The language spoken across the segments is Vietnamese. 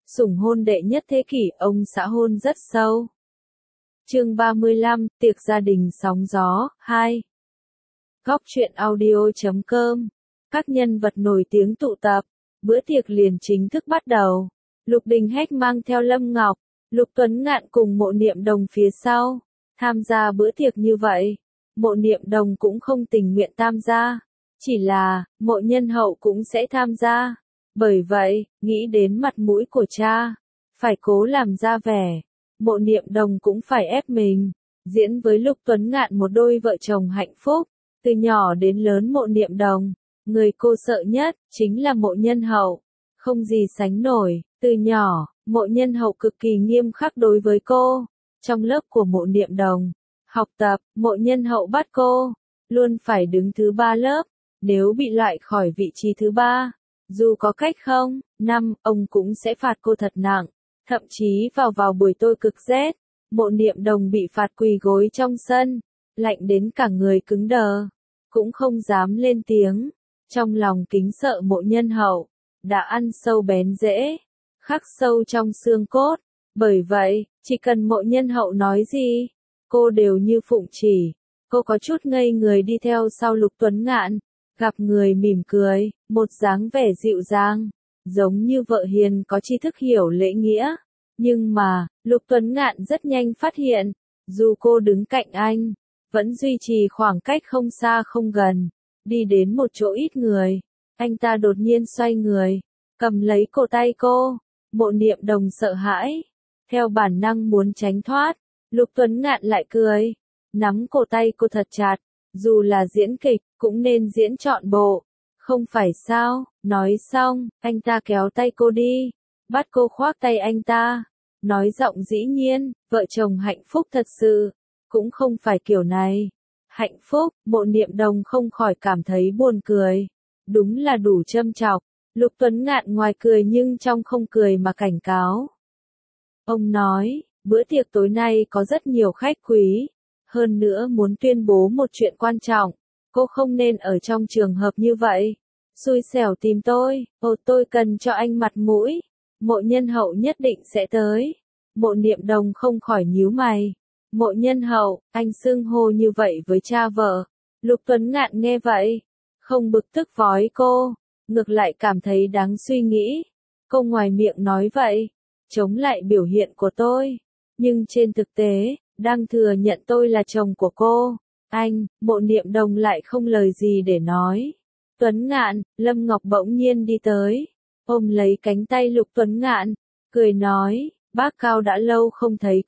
Sủng hôn đệ nhất thế kỷ, ông xã hôn rất sâu. Chương 35, tiệc gia đình sóng gió, 2. Góc truyện audio.com. Các nhân vật nổi tiếng tụ tập, bữa tiệc liền chính thức bắt đầu. Lục Đình Hách mang theo Lâm Ngọc, Lục Tuấn Ngạn cùng Mộ Niệm Đồng phía sau, tham gia bữa tiệc như vậy. Mộ Niệm Đồng cũng không tình nguyện tham gia, chỉ là, Mộ Nhân Hậu cũng sẽ tham gia. Bởi vậy, nghĩ đến mặt mũi của cha, phải cố làm ra vẻ, Mộ Niệm Đồng cũng phải ép mình, diễn với Lục Tuấn Ngạn một đôi vợ chồng hạnh phúc. Từ nhỏ đến lớn Mộ Niệm Đồng, người cô sợ nhất, chính là Mộ Nhân Hậu, không gì sánh nổi. Từ nhỏ, Mộ Nhân Hậu cực kỳ nghiêm khắc đối với cô. Trong lớp của Mộ Niệm Đồng, học tập, Mộ Nhân Hậu bắt cô, luôn phải đứng thứ 3 lớp, nếu bị loại khỏi vị trí thứ 3. Dù có cách không, ông cũng sẽ phạt cô thật nặng. Thậm chí vào buổi tối cực rét, Mộ Niệm Đồng bị phạt quỳ gối trong sân, lạnh đến cả người cứng đờ, cũng không dám lên tiếng. Trong lòng kính sợ Mộ Nhân Hậu, đã ăn sâu bén rễ, khắc sâu trong xương cốt. Bởi vậy, chỉ cần Mộ Nhân Hậu nói gì, cô đều như phụng chỉ. Cô có chút ngây người đi theo sau Lục Tuấn Ngạn, gặp người mỉm cười, một dáng vẻ dịu dàng, giống như vợ hiền có tri thức hiểu lễ nghĩa. Nhưng mà, Lục Tuấn Ngạn rất nhanh phát hiện, dù cô đứng cạnh anh, vẫn duy trì khoảng cách không xa không gần. Đi đến một chỗ ít người, anh ta đột nhiên xoay người, cầm lấy cổ tay cô. Mộ Niệm Đồng sợ hãi, theo bản năng muốn tránh thoát. Lục Tuấn Ngạn lại cười, nắm cổ tay cô thật chặt. Dù là diễn kịch, cũng nên diễn trọn bộ, không phải sao? Nói xong, anh ta kéo tay cô đi, bắt cô khoác tay anh ta, nói giọng dĩ nhiên, vợ chồng hạnh phúc thật sự, cũng không phải kiểu này. Hạnh phúc, Mộ Niệm Đồng không khỏi cảm thấy buồn cười, đúng là đủ châm chọc. Lục Tuấn Ngạn ngoài cười nhưng trong không cười mà cảnh cáo. Ông nói, bữa tiệc tối nay có rất nhiều khách quý. Hơn nữa muốn tuyên bố một chuyện quan trọng, cô không nên ở trong trường hợp như vậy. Xui xẻo tìm tôi, tôi cần cho anh mặt mũi. Mộ Nhân Hậu nhất định sẽ tới. Mộ Niệm Đồng không khỏi nhíu mày. Mộ Nhân Hậu, anh xưng hô như vậy với cha vợ. Lục Tuấn Ngạn nghe vậy, không bực tức vói cô, ngược lại cảm thấy đáng suy nghĩ. Cô ngoài miệng nói vậy, chống lại biểu hiện của tôi, nhưng trên thực tế, đang thừa nhận tôi là chồng của cô. Anh, Mộ Niệm Đồng lại không lời gì để nói. Tuấn Ngạn, Lâm Ngọc bỗng nhiên đi tới, ôm lấy cánh tay Lục Tuấn Ngạn, cười nói, bác Cao đã lâu không thấy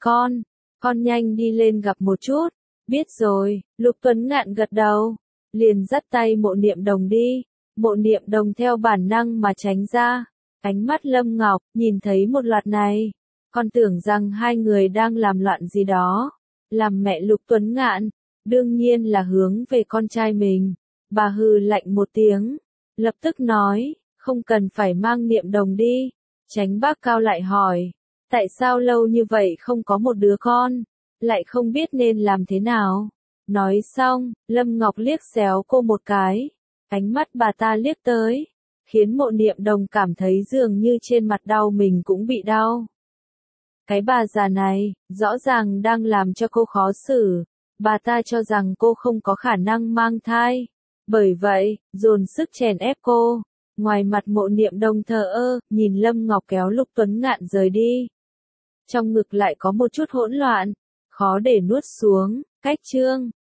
con nhanh đi lên gặp một chút. Biết rồi, Lục Tuấn Ngạn gật đầu, liền dắt tay Mộ Niệm Đồng đi. Mộ Niệm Đồng theo bản năng mà tránh ra. Ánh mắt Lâm Ngọc, nhìn thấy một loạt này, con tưởng rằng hai người đang làm loạn gì đó. Làm mẹ Lục Tuấn Ngạn, đương nhiên là hướng về con trai mình. Bà hừ lạnh một tiếng, lập tức nói, không cần phải mang Niệm Đồng đi. Tránh bác Cao lại hỏi, tại sao lâu như vậy không có một đứa con, lại không biết nên làm thế nào. Nói xong, Lâm Ngọc liếc xéo cô một cái, ánh mắt bà ta liếc tới, khiến Mộ Niệm Đồng cảm thấy dường như trên mặt đau mình cũng bị đau. Cái bà già này, rõ ràng đang làm cho cô khó xử. Bà ta cho rằng cô không có khả năng mang thai. Bởi vậy, dồn sức chèn ép cô. Ngoài mặt Mộ Niệm Đồng thờ ơ, nhìn Lâm Ngọc kéo Lục Tuấn Ngạn rời đi. Trong ngực lại có một chút hỗn loạn, khó để nuốt xuống. Cách chương